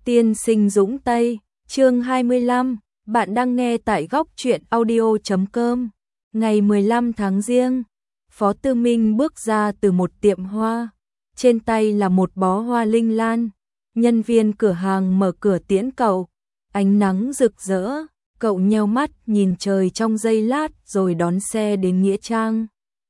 Tiên sinh Dũng Tây, chương 25, bạn đang nghe tại góc truyện audio.com. Ngày 15 tháng Giêng, Phó Tư Minh bước ra từ một tiệm hoa, trên tay là một bó hoa linh lan. Nhân viên cửa hàng mở cửa tiễn cậu, ánh nắng rực rỡ, cậu nheo mắt nhìn trời trong giây lát rồi đón xe đến Nghĩa Trang.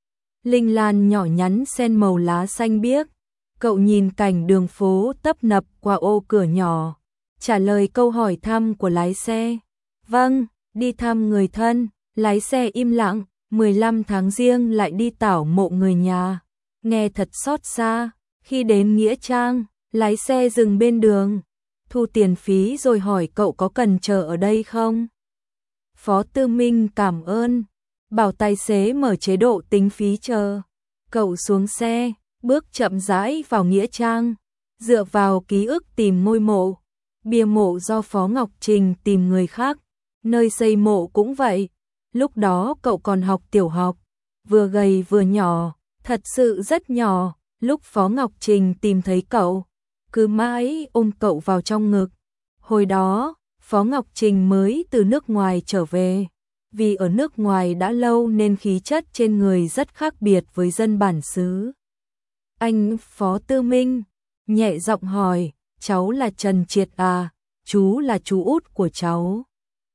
Linh lan nhỏ nhắn xen màu lá xanh biếc. Cậu nhìn cảnh đường phố tấp nập qua ô cửa nhỏ, trả lời câu hỏi thăm của lái xe. Vâng, đi thăm người thân. Lái xe im lặng, 15 tháng Giêng lại đi tảo mộ người nhà. Nghe thật xót xa. Khi đến Nghĩa Trang, lái xe dừng bên đường, thu tiền phí rồi hỏi cậu có cần chờ ở đây không. Phó Tư Minh cảm ơn, bảo tài xế mở chế độ tính phí chờ. Cậu xuống xe, bước chậm rãi vào Nghĩa Trang, dựa vào ký ức tìm ngôi mộ. Bia mộ do Phó Ngọc Trình tìm người khác, nơi xây mộ cũng vậy. Lúc đó cậu còn học tiểu học, vừa gầy vừa nhỏ, thật sự rất nhỏ. Lúc Phó Ngọc Trình tìm thấy cậu, cứ mãi ôm cậu vào trong ngực. Hồi đó, Phó Ngọc Trình mới từ nước ngoài trở về. Vì ở nước ngoài đã lâu nên khí chất trên người rất khác biệt với dân bản xứ. Anh Phó Tư Minh nhẹ giọng hỏi, cháu là Trần Triệt à, chú là chú út của cháu.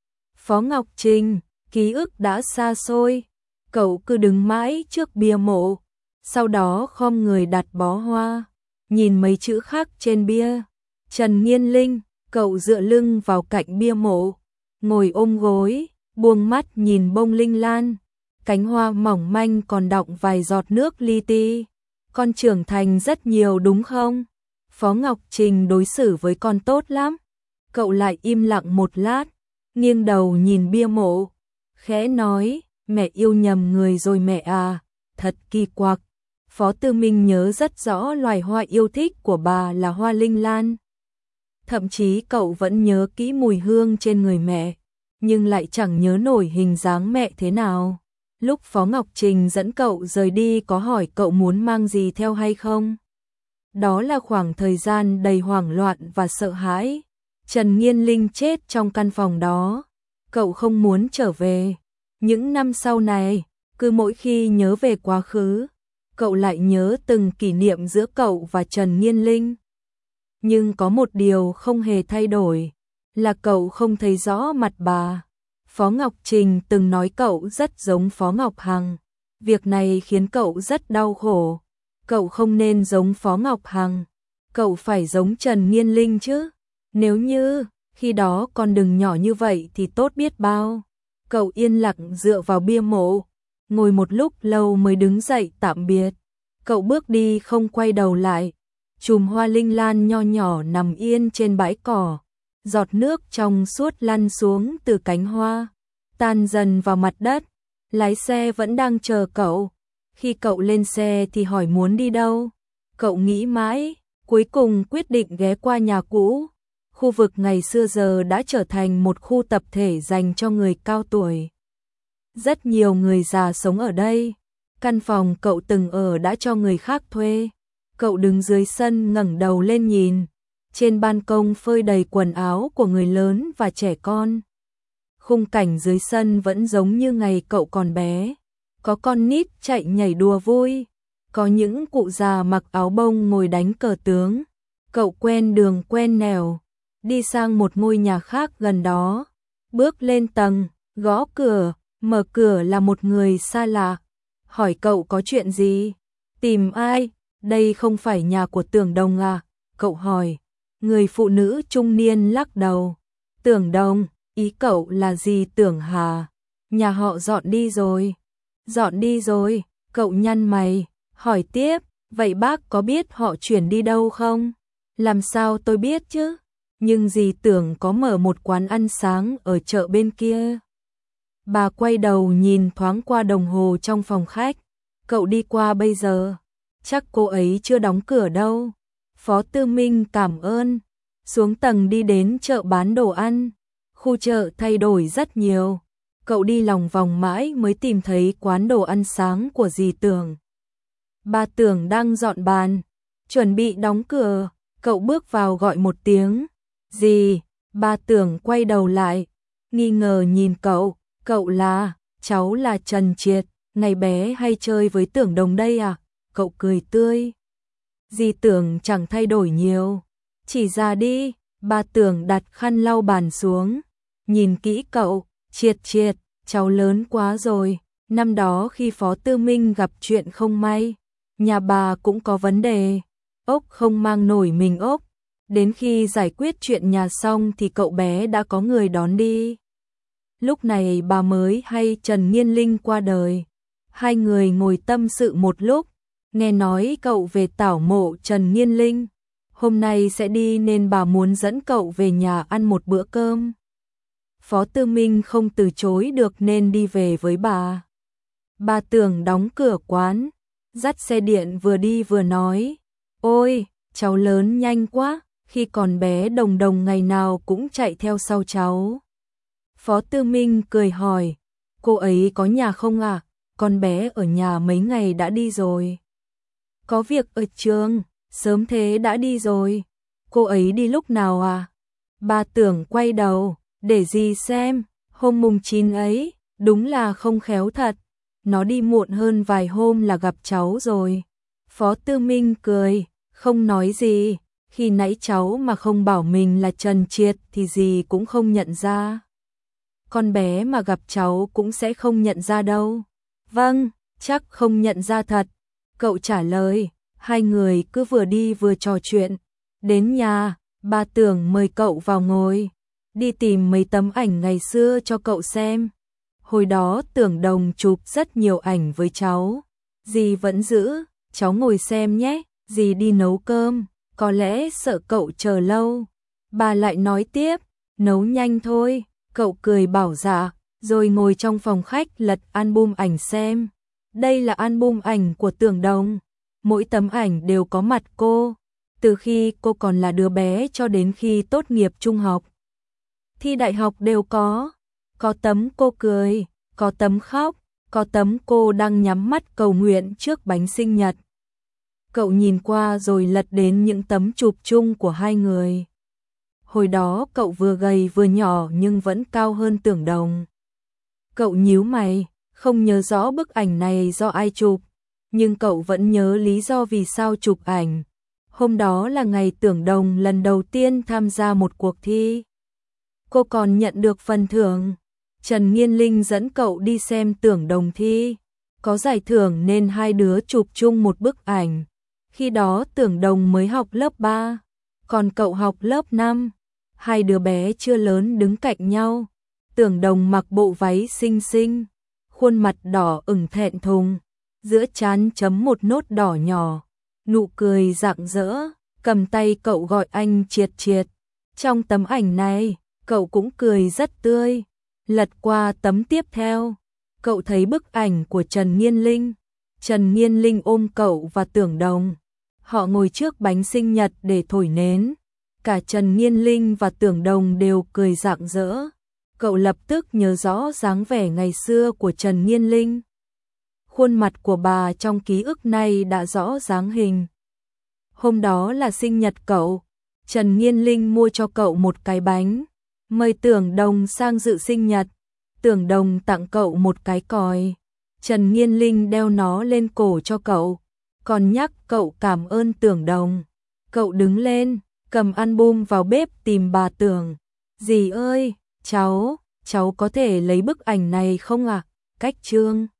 Phó Ngọc Trình, ký ức đã xa xôi, cậu cứ đứng mãi trước bia mộ, sau đó khom người đặt bó hoa, nhìn mấy chữ khắc trên bia. Trần Nghiên Linh, cậu dựa lưng vào cạnh bia mộ, ngồi ôm gối, buông mắt nhìn bông linh lan, cánh hoa mỏng manh còn đọng vài giọt nước li ti. Con trưởng thành rất nhiều đúng không? Phó Ngọc Trình đối xử với con tốt lắm. Cậu lại im lặng một lát, nghiêng đầu nhìn bia mộ, khẽ nói, mẹ yêu nhầm người rồi mẹ à, thật kỳ quặc. Phó Tư Minh nhớ rất rõ loài hoa yêu thích của bà là hoa linh lan. Thậm chí cậu vẫn nhớ kỹ mùi hương trên người mẹ, nhưng lại chẳng nhớ nổi hình dáng mẹ thế nào. Lúc Phó Ngọc Trình dẫn cậu rời đi có hỏi cậu muốn mang gì theo hay không? Đó là khoảng thời gian đầy hoảng loạn và sợ hãi. Trần Nghiên Linh chết trong căn phòng đó. Cậu không muốn trở về. Những năm sau này, cứ mỗi khi nhớ về quá khứ, cậu lại nhớ từng kỷ niệm giữa cậu và Trần Nghiên Linh. Nhưng có một điều không hề thay đổi, là cậu không thấy rõ mặt bà. Phó Ngọc Trình từng nói cậu rất giống Phó Ngọc Hằng. Việc này khiến cậu rất đau khổ. Cậu không nên giống Phó Ngọc Hằng, cậu phải giống Trần Nghiên Linh chứ. Nếu như khi đó con đừng nhỏ như vậy thì tốt biết bao. Cậu yên lặng dựa vào bia mộ, ngồi một lúc lâu mới đứng dậy tạm biệt. Cậu bước đi không quay đầu lại. Chùm hoa linh lan nho nhỏ nằm yên trên bãi cỏ, giọt nước trong suốt lăn xuống từ cánh hoa, tan dần vào mặt đất. Lái xe vẫn đang chờ cậu. Khi cậu lên xe thì hỏi muốn đi đâu. Cậu nghĩ mãi, cuối cùng quyết định ghé qua nhà cũ. Khu vực ngày xưa giờ đã trở thành một khu tập thể dành cho người cao tuổi. Rất nhiều người già sống ở đây. Căn phòng cậu từng ở đã cho người khác thuê. Cậu đứng dưới sân ngẩng đầu lên nhìn. Trên ban công phơi đầy quần áo của người lớn và trẻ con. Khung cảnh dưới sân vẫn giống như ngày cậu còn bé. Có con nít chạy nhảy đùa vui. Có những cụ già mặc áo bông ngồi đánh cờ tướng. Cậu quen đường quen nẻo, đi sang một ngôi nhà khác gần đó. Bước lên tầng, gõ cửa, mở cửa là một người xa lạ. Hỏi cậu có chuyện gì? Tìm ai? Đây không phải nhà của Tưởng Đồng à? Cậu hỏi. Người phụ nữ trung niên lắc đầu. Tưởng Đồng, ý cậu là gì Tưởng Hà? Nhà họ dọn đi rồi. Dọn đi rồi, cậu nhăn mày, hỏi tiếp, vậy bác có biết họ chuyển đi đâu không? Làm sao tôi biết chứ? Nhưng dì Tưởng có mở một quán ăn sáng ở chợ bên kia. Bà quay đầu nhìn thoáng qua đồng hồ trong phòng khách. Cậu đi qua bây giờ, chắc cô ấy chưa đóng cửa đâu. Phó Tư Minh cảm ơn. Xuống tầng đi đến chợ bán đồ ăn. Khu chợ thay đổi rất nhiều. Cậu đi lòng vòng mãi mới tìm thấy quán đồ ăn sáng của dì Tưởng. Bà Tưởng đang dọn bàn, chuẩn bị đóng cửa. Cậu bước vào gọi một tiếng. Gì? Bà Tưởng quay đầu lại, nghi ngờ nhìn cậu là, cháu là Trần Triệt, ngày bé hay chơi với Tưởng Đồng đây à? Cậu cười tươi. Dì Tưởng chẳng thay đổi nhiều, chỉ già đi. Bà Tưởng đặt khăn lau bàn xuống, nhìn kỹ cậu, Triệt, cháu lớn quá rồi, năm đó khi Phó Tư Minh gặp chuyện không may, nhà bà cũng có vấn đề, ốc không mang nổi mình ốc, đến khi giải quyết chuyện nhà xong thì cậu bé đã có người đón đi. Lúc này bà mới hay Trần Nghiên Linh qua đời, hai người ngồi tâm sự một lúc, nghe nói cậu về tảo mộ Trần Nghiên Linh. Hôm nay sẽ đi nên bà muốn dẫn cậu về nhà ăn một bữa cơm. Phó Tư Minh không từ chối được nên đi về với bà. Bà Tưởng đóng cửa quán, dắt xe điện vừa đi vừa nói, ôi, cháu lớn nhanh quá, khi còn bé Đồng Đồng ngày nào cũng chạy theo sau cháu. Phó Tư Minh cười hỏi, cô ấy có nhà không à? Con bé ở nhà mấy ngày đã đi rồi. Có việc ở trường. Sớm thế đã đi rồi. Cô ấy đi lúc nào à? Bà Tưởng quay đầu, để dì xem, hôm mùng 9 ấy, đúng là không khéo thật. Nó đi muộn hơn vài hôm là gặp cháu rồi. Phó Tư Minh cười, không nói gì, khi nãy cháu mà không bảo mình là Trần Triệt thì dì cũng không nhận ra. Con bé mà gặp cháu cũng sẽ không nhận ra đâu. Vâng, chắc không nhận ra thật. Cậu trả lời. Hai người cứ vừa đi vừa trò chuyện. Đến nhà, bà Tưởng mời cậu vào ngồi, đi tìm mấy tấm ảnh ngày xưa cho cậu xem. Hồi đó Tưởng Đồng chụp rất nhiều ảnh với cháu. Dì vẫn giữ, cháu ngồi xem nhé, dì đi nấu cơm, có lẽ sợ cậu chờ lâu. Bà lại nói tiếp, nấu nhanh thôi, cậu cười bảo dạ, rồi ngồi trong phòng khách lật album ảnh xem. Đây là album ảnh của Tưởng Đồng. Mỗi tấm ảnh đều có mặt cô, từ khi cô còn là đứa bé cho đến khi tốt nghiệp trung học. Thi đại học đều có tấm cô cười, có tấm khóc, có tấm cô đang nhắm mắt cầu nguyện trước bánh sinh nhật. Cậu nhìn qua rồi lật đến những tấm chụp chung của hai người. Hồi đó cậu vừa gầy vừa nhỏ nhưng vẫn cao hơn Tưởng Đồng. Cậu nhíu mày, không nhớ rõ bức ảnh này do ai chụp. Nhưng cậu vẫn nhớ lý do vì sao chụp ảnh. Hôm đó là ngày Tưởng Đồng lần đầu tiên tham gia một cuộc thi. Cô còn nhận được phần thưởng. Trần Nghiên Linh dẫn cậu đi xem Tưởng Đồng thi. Có giải thưởng nên hai đứa chụp chung một bức ảnh. Khi đó Tưởng Đồng mới học lớp 3, còn cậu học lớp 5. Hai đứa bé chưa lớn đứng cạnh nhau. Tưởng Đồng mặc bộ váy xinh xinh, khuôn mặt đỏ ửng thẹn thùng. Giữa trán chấm một nốt đỏ nhỏ, nụ cười rạng rỡ, cầm tay cậu gọi anh Triệt. Trong tấm ảnh này, cậu cũng cười rất tươi. Lật qua tấm tiếp theo, cậu thấy bức ảnh của Trần Nghiên Linh. Trần Nghiên Linh ôm cậu và Tưởng Đồng. Họ ngồi trước bánh sinh nhật để thổi nến. Cả Trần Nghiên Linh và Tưởng Đồng đều cười rạng rỡ. Cậu lập tức nhớ rõ dáng vẻ ngày xưa của Trần Nghiên Linh. Khuôn mặt của bà trong ký ức này đã rõ dáng hình. Hôm đó là sinh nhật cậu, Trần Nghiên Linh mua cho cậu một cái bánh, mời Tưởng Đồng sang dự sinh nhật. Tưởng Đồng tặng cậu một cái còi, Trần Nghiên Linh đeo nó lên cổ cho cậu, còn nhắc cậu cảm ơn Tưởng Đồng. Cậu đứng lên, cầm album vào bếp tìm bà Tưởng. Dì ơi, cháu có thể lấy bức ảnh này không ạ? Cách Trương